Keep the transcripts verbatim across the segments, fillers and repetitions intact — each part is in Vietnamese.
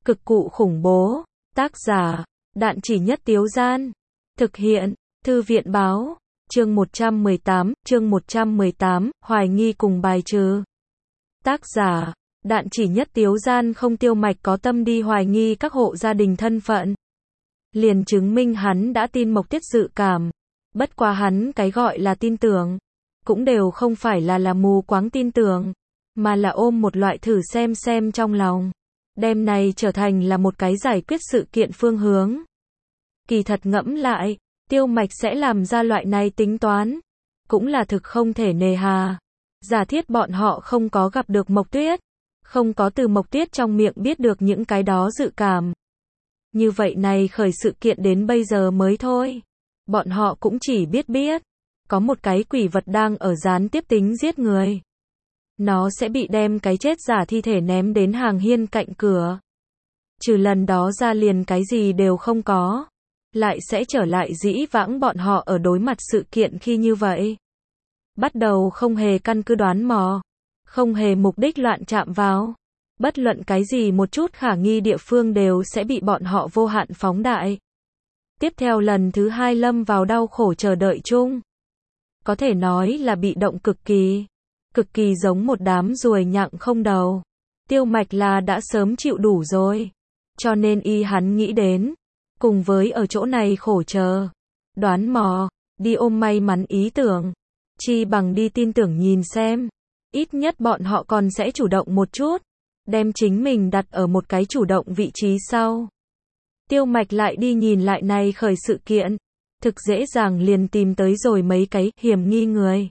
Cực cụ khủng bố. Tác giả, Đạn Chỉ Nhất Tiếu Gian. Thực hiện, Thư viện báo. Chương một trăm mười tám, chương một trăm mười tám, hoài nghi cùng bài trừ. Tác giả, Đạn Chỉ Nhất Tiếu Gian. Không Tiêu Mạch có tâm đi hoài nghi các hộ gia đình thân phận. Liền chứng minh hắn đã tin Mộc Tiết dự cảm. Bất quá hắn cái gọi là tin tưởng, cũng đều không phải là là mù quáng tin tưởng, mà là ôm một loại thử xem xem trong lòng. Đem này trở thành là một cái giải quyết sự kiện phương hướng. Kỳ thật ngẫm lại, Tiêu Mạch sẽ làm ra loại này tính toán, cũng là thực không thể nề hà. Giả thiết bọn họ không có gặp được Mộc Tuyết, không có từ Mộc Tuyết trong miệng biết được những cái đó dự cảm. Như vậy này khởi sự kiện đến bây giờ mới thôi. Bọn họ cũng chỉ biết biết, có một cái quỷ vật đang ở gián tiếp tính giết người. Nó sẽ bị đem cái chết giả thi thể ném đến hàng hiên cạnh cửa. Trừ lần đó ra liền cái gì đều không có. Lại sẽ trở lại dĩ vãng bọn họ ở đối mặt sự kiện khi như vậy. Bắt đầu không hề căn cứ đoán mò, không hề mục đích loạn chạm vào. Bất luận cái gì một chút khả nghi địa phương đều sẽ bị bọn họ vô hạn phóng đại. Tiếp theo lần thứ hai lâm vào đau khổ chờ đợi chung. Có thể nói là bị động cực kỳ. Cực kỳ giống một đám ruồi nhặng không đầu. Tiêu Mạch là đã sớm chịu đủ rồi. Cho nên y hắn nghĩ đến, cùng với ở chỗ này khổ chờ, đoán mò, đi ôm may mắn ý tưởng, chi bằng đi tin tưởng nhìn xem. Ít nhất bọn họ còn sẽ chủ động một chút, đem chính mình đặt ở một cái chủ động vị trí sau. Tiêu Mạch lại đi nhìn lại này khởi sự kiện, thực dễ dàng liền tìm tới rồi mấy cái hiểm nghi người.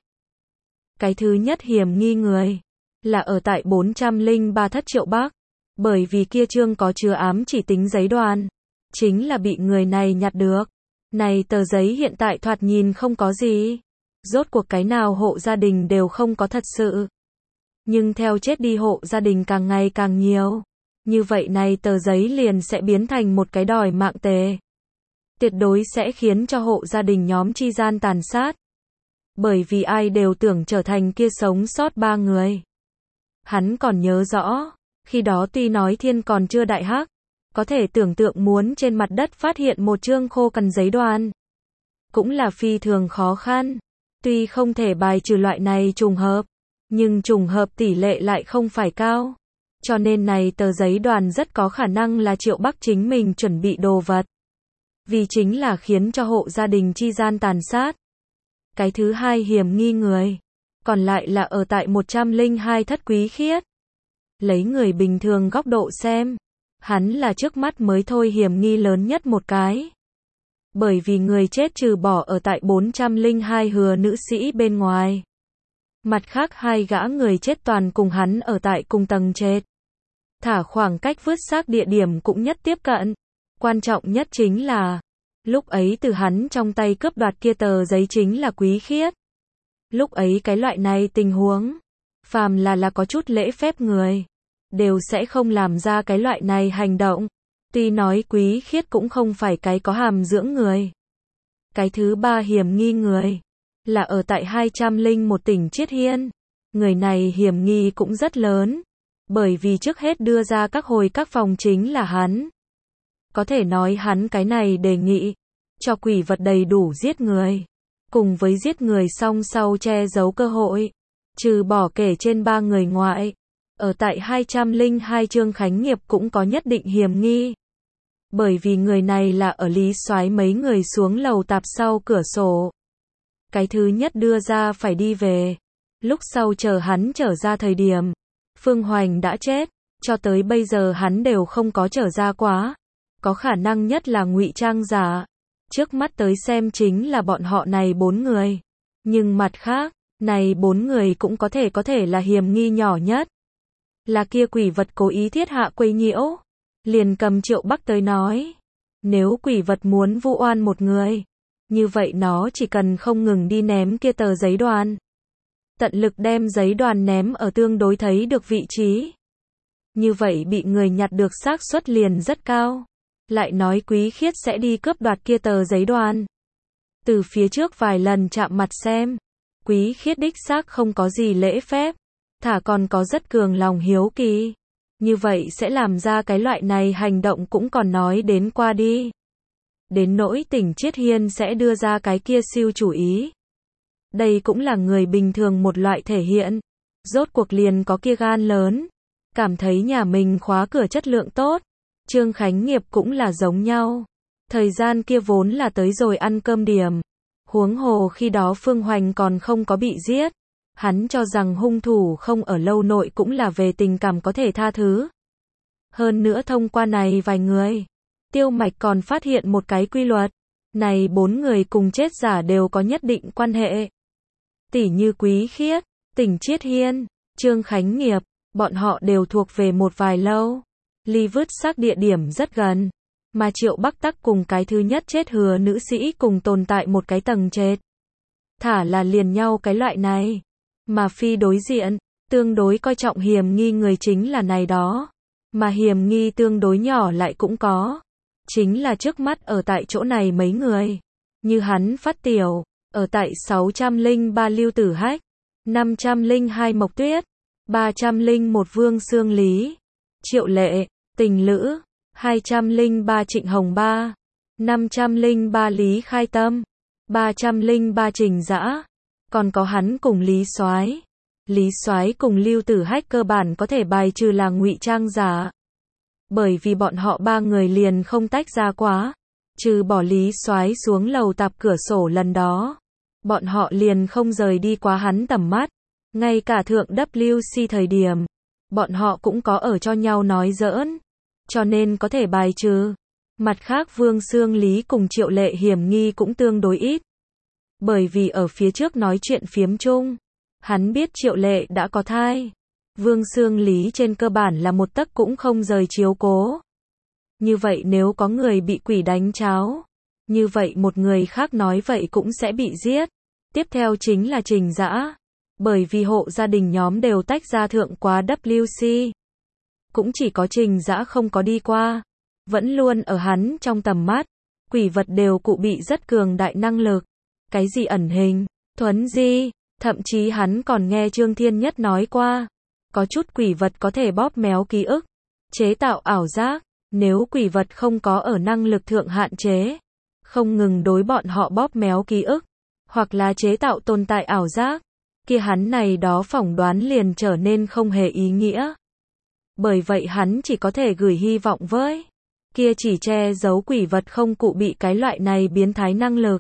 Cái thứ nhất hiểm nghi người là ở tại bốn trăm lẻ ba Thất Triệu Bắc, bởi vì kia chương có chứa ám chỉ tính giấy đoàn, chính là bị người này nhặt được. Này tờ giấy hiện tại thoạt nhìn không có gì, rốt cuộc cái nào hộ gia đình đều không có thật sự. Nhưng theo chết đi hộ gia đình càng ngày càng nhiều, như vậy này tờ giấy liền sẽ biến thành một cái đòi mạng tề. Tuyệt đối sẽ khiến cho hộ gia đình nhóm chi gian tàn sát. Bởi vì ai đều tưởng trở thành kia sống sót ba người. Hắn còn nhớ rõ, khi đó tuy nói thiên còn chưa đại hắc, có thể tưởng tượng muốn trên mặt đất phát hiện một chương khô cằn giấy đoàn. Cũng là phi thường khó khăn. Tuy không thể bài trừ loại này trùng hợp, nhưng trùng hợp tỷ lệ lại không phải cao. Cho nên này tờ giấy đoàn rất có khả năng là Triệu Bắc chính mình chuẩn bị đồ vật. Vì chính là khiến cho hộ gia đình chi gian tàn sát. Cái thứ hai hiểm nghi người, còn lại là ở tại một trăm lẻ hai Thất Quý Khiết. Lấy người bình thường góc độ xem, hắn là trước mắt mới thôi hiểm nghi lớn nhất một cái. Bởi vì người chết trừ bỏ ở tại bốn trăm lẻ hai hừa nữ sĩ bên ngoài. Mặt khác hai gã người chết toàn cùng hắn ở tại cùng tầng trệt. Thả khoảng cách vứt xác địa điểm cũng nhất tiếp cận. Quan trọng nhất chính là, lúc ấy từ hắn trong tay cướp đoạt kia tờ giấy chính là Quý Khiết. Lúc ấy cái loại này tình huống, phàm là là có chút lễ phép người, đều sẽ không làm ra cái loại này hành động. Tuy nói Quý Khiết cũng không phải cái có hàm dưỡng người. Cái thứ ba hiểm nghi người, là ở tại hai trăm lẻ một tỉnh Chiết Hiên. Người này hiểm nghi cũng rất lớn, bởi vì trước hết đưa ra các hồi các phòng chính là hắn. Có thể nói hắn cái này đề nghị, cho quỷ vật đầy đủ giết người, cùng với giết người song sau che giấu cơ hội, trừ bỏ kể trên ba người ngoại, ở tại hai trăm lẻ hai Trương Khánh Nghiệp cũng có nhất định hiểm nghi. Bởi vì người này là ở Lý Soái mấy người xuống lầu tạp sau cửa sổ. Cái thứ nhất đưa ra phải đi về, lúc sau chờ hắn trở ra thời điểm, Phương Hoành đã chết, cho tới bây giờ hắn đều không có trở ra quá. Có khả năng nhất là ngụy trang giả. Trước mắt tới xem chính là bọn họ này bốn người. Nhưng mặt khác, này bốn người cũng có thể có thể là hiểm nghi nhỏ nhất. Là kia quỷ vật cố ý thiết hạ quấy nhiễu. Liền cầm Triệu Bắc tới nói. Nếu quỷ vật muốn vu oan một người, như vậy nó chỉ cần không ngừng đi ném kia tờ giấy đoàn. Tận lực đem giấy đoàn ném ở tương đối thấy được vị trí. Như vậy bị người nhặt được xác suất liền rất cao. Lại nói Quý Khiết sẽ đi cướp đoạt kia tờ giấy đoàn. Từ phía trước vài lần chạm mặt xem, Quý Khiết đích xác không có gì lễ phép, thả còn có rất cường lòng hiếu kỳ. Như vậy sẽ làm ra cái loại này hành động cũng còn nói đến qua đi. Đến nỗi Tỉnh Chiết Hiên sẽ đưa ra cái kia siêu chủ ý. Đây cũng là người bình thường một loại thể hiện. Rốt cuộc liền có kia gan lớn. Cảm thấy nhà mình khóa cửa chất lượng tốt. Trương Khánh Nghiệp cũng là giống nhau. Thời gian kia vốn là tới rồi ăn cơm điểm. Huống hồ khi đó Phương Hoành còn không có bị giết. Hắn cho rằng hung thủ không ở lâu nội cũng là về tình cảm có thể tha thứ. Hơn nữa thông qua này vài người, Tiêu Mạch còn phát hiện một cái quy luật. Này bốn người cùng chết giả đều có nhất định quan hệ. Tỉ như Quý Khiết, Tỉnh Chiết Hiên, Trương Khánh Nghiệp, bọn họ đều thuộc về một vài lâu. Ly vứt xác địa điểm rất gần. Mà Triệu Bắc Tắc cùng cái thứ nhất chết hứa nữ sĩ cùng tồn tại một cái tầng trệt. Thả là liền nhau cái loại này. Mà phi đối diện, tương đối coi trọng hiểm nghi người chính là này đó. Mà hiểm nghi tương đối nhỏ lại cũng có. Chính là trước mắt ở tại chỗ này mấy người. Như hắn Phát Tiểu, ở tại sáu trăm lẻ ba Lưu Tử Hách, năm trăm lẻ hai Mộc Tuyết, ba trăm lẻ một Vương Xương Lý, Triệu Lệ, Tình Lữ, hai trăm lẻ ba Trịnh Hồng Ba, năm trăm lẻ ba Lý Khai Tâm, ba trăm lẻ ba Trình Dã, còn có hắn cùng Lý Soái. Lý Soái cùng Lưu Tử Hách cơ bản có thể bài trừ là ngụy trang giả. Bởi vì bọn họ ba người liền không tách ra quá, trừ bỏ Lý Soái xuống lầu tạp cửa sổ lần đó, bọn họ liền không rời đi quá hắn tầm mắt. Ngay cả thượng W C thời điểm, bọn họ cũng có ở cho nhau nói giỡn, cho nên có thể bài trừ. Mặt khác Vương Xương Lý cùng Triệu Lệ hiểm nghi cũng tương đối ít. Bởi vì ở phía trước nói chuyện phiếm chung, hắn biết Triệu Lệ đã có thai. Vương Xương Lý trên cơ bản là một tấc cũng không rời chiếu cố. Như vậy nếu có người bị quỷ đánh cháo, như vậy một người khác nói vậy cũng sẽ bị giết. Tiếp theo chính là Trình Dã. Bởi vì hộ gia đình nhóm đều tách ra thượng quá W C. Cũng chỉ có Trình Dã không có đi qua. Vẫn luôn ở hắn trong tầm mắt. Quỷ vật đều cụ bị rất cường đại năng lực. Cái gì ẩn hình, thuấn di, thậm chí hắn còn nghe Trương Thiên Nhất nói qua. Có chút quỷ vật có thể bóp méo ký ức, chế tạo ảo giác. Nếu quỷ vật không có ở năng lực thượng hạn chế, không ngừng đối bọn họ bóp méo ký ức, hoặc là chế tạo tồn tại ảo giác, kia hắn này đó phỏng đoán liền trở nên không hề ý nghĩa. Bởi vậy hắn chỉ có thể gửi hy vọng với kia chỉ che giấu quỷ vật không cụ bị cái loại này biến thái năng lực.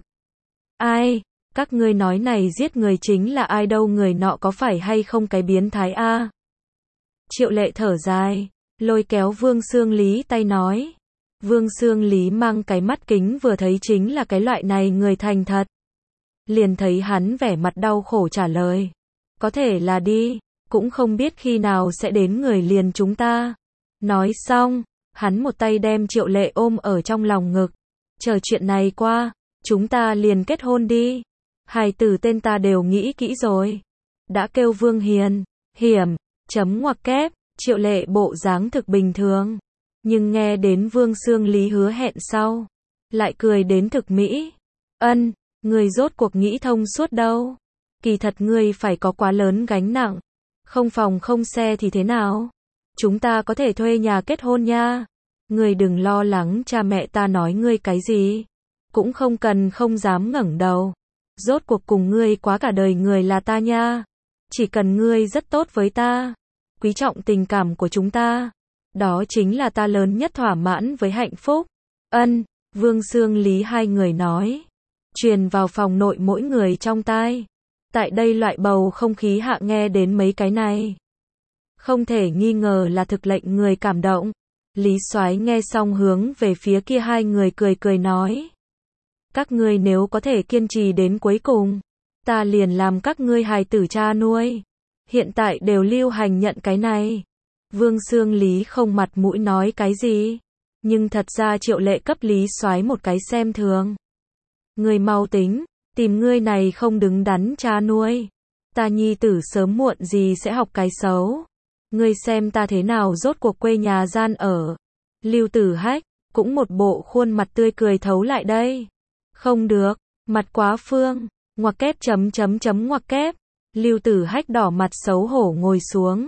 Ai, các ngươi nói này giết người chính là ai đâu, người nọ có phải hay không cái biến thái a? Triệu Lệ thở dài, lôi kéo Vương Xương Lý tay nói. Vương Xương Lý mang cái mắt kính vừa thấy chính là cái loại này người thành thật. Liền thấy hắn vẻ mặt đau khổ trả lời. Có thể là đi, cũng không biết khi nào sẽ đến người liền chúng ta. Nói xong, hắn một tay đem Triệu Lệ ôm ở trong lòng ngực. Chờ chuyện này qua, chúng ta liền kết hôn đi. Hài tử tên ta đều nghĩ kỹ rồi. Đã kêu Vương Hiền, hiểm, chấm ngoặc kép, Triệu Lệ bộ dáng thực bình thường. Nhưng nghe đến Vương Xương Lý hứa hẹn sau, lại cười đến thực mỹ. Ân, người rốt cuộc nghĩ thông suốt đâu. Kỳ thật ngươi phải có quá lớn gánh nặng. Không phòng không xe thì thế nào? Chúng ta có thể thuê nhà kết hôn nha. Ngươi đừng lo lắng cha mẹ ta nói ngươi cái gì. Cũng không cần không dám ngẩng đầu. Rốt cuộc cùng ngươi quá cả đời người là ta nha. Chỉ cần ngươi rất tốt với ta, quý trọng tình cảm của chúng ta, đó chính là ta lớn nhất thỏa mãn với hạnh phúc. Ân, Vương Xương Lý hai người nói, truyền vào phòng nội mỗi người trong tai. Tại đây loại bầu không khí hạ nghe đến mấy cái này, không thể nghi ngờ là thực lệnh người cảm động. Lý Soái nghe xong hướng về phía kia hai người cười cười nói, các ngươi nếu có thể kiên trì đến cuối cùng, ta liền làm các ngươi hài tử cha nuôi. Hiện tại đều lưu hành nhận cái này. Vương Xương Lý không mặt mũi nói cái gì, nhưng thật ra Triệu Lệ cấp Lý Soái một cái xem thường. Ngươi mau tính, tìm ngươi này không đứng đắn cha nuôi. Ta nhi tử sớm muộn gì sẽ học cái xấu. Ngươi xem ta thế nào rốt cuộc quê nhà gian ở. Lưu Tử Hách cũng một bộ khuôn mặt tươi cười thấu lại đây. Không được, mặt quá phương, ngoặc kép chấm chấm chấm ngoặc kép. Lưu Tử Hách đỏ mặt xấu hổ ngồi xuống.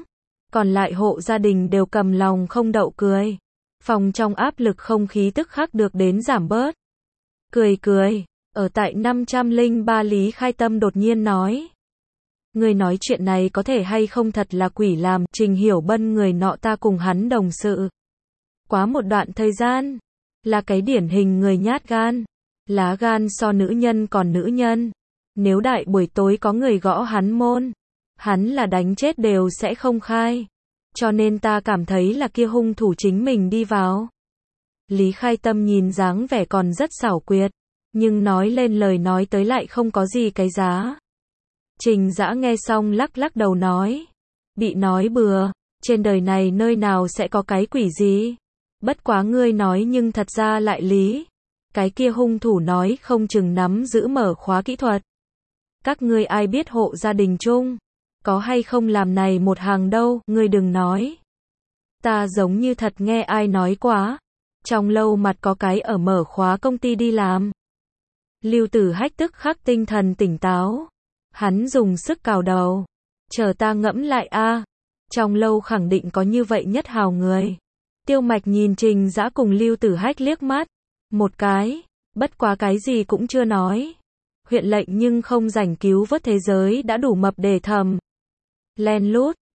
Còn lại hộ gia đình đều cầm lòng không đậu cười. Phòng trong áp lực không khí tức khắc được đến giảm bớt. Cười cười, ở tại năm trăm lẻ ba Lý Khai Tâm đột nhiên nói. Người nói chuyện này có thể hay không thật là quỷ làm, Trình Hiểu Bân người nọ ta cùng hắn đồng sự. Quá một đoạn thời gian, là cái điển hình người nhát gan. Lá gan so nữ nhân còn nữ nhân. Nếu đại buổi tối có người gõ hắn môn, hắn là đánh chết đều sẽ không khai. Cho nên ta cảm thấy là kia hung thủ chính mình đi vào. Lý Khai Tâm nhìn dáng vẻ còn rất xảo quyệt, nhưng nói lên lời nói tới lại không có gì cái giá. Trình Dã nghe xong lắc lắc đầu nói. Bị nói bừa, trên đời này nơi nào sẽ có cái quỷ gì. Bất quá ngươi nói nhưng thật ra lại lý. Cái kia hung thủ nói không chừng nắm giữ mở khóa kỹ thuật. Các ngươi ai biết hộ gia đình chung có hay không làm này một hàng đâu, ngươi đừng nói. Ta giống như thật nghe ai nói quá. Trong lâu mặt có cái ở mở khóa công ty đi làm. Lưu Tử Hách tức khắc tinh thần tỉnh táo. Hắn dùng sức cào đầu. Chờ ta ngẫm lại a. Trong lâu khẳng định có như vậy nhất hào người. Tiêu Mạch nhìn Trình Dã cùng Lưu Tử Hách liếc mắt. Một cái, bất quá cái gì cũng chưa nói. Huyện lệnh nhưng không rảnh cứu vớt thế giới đã đủ mập để thầm. Len lút,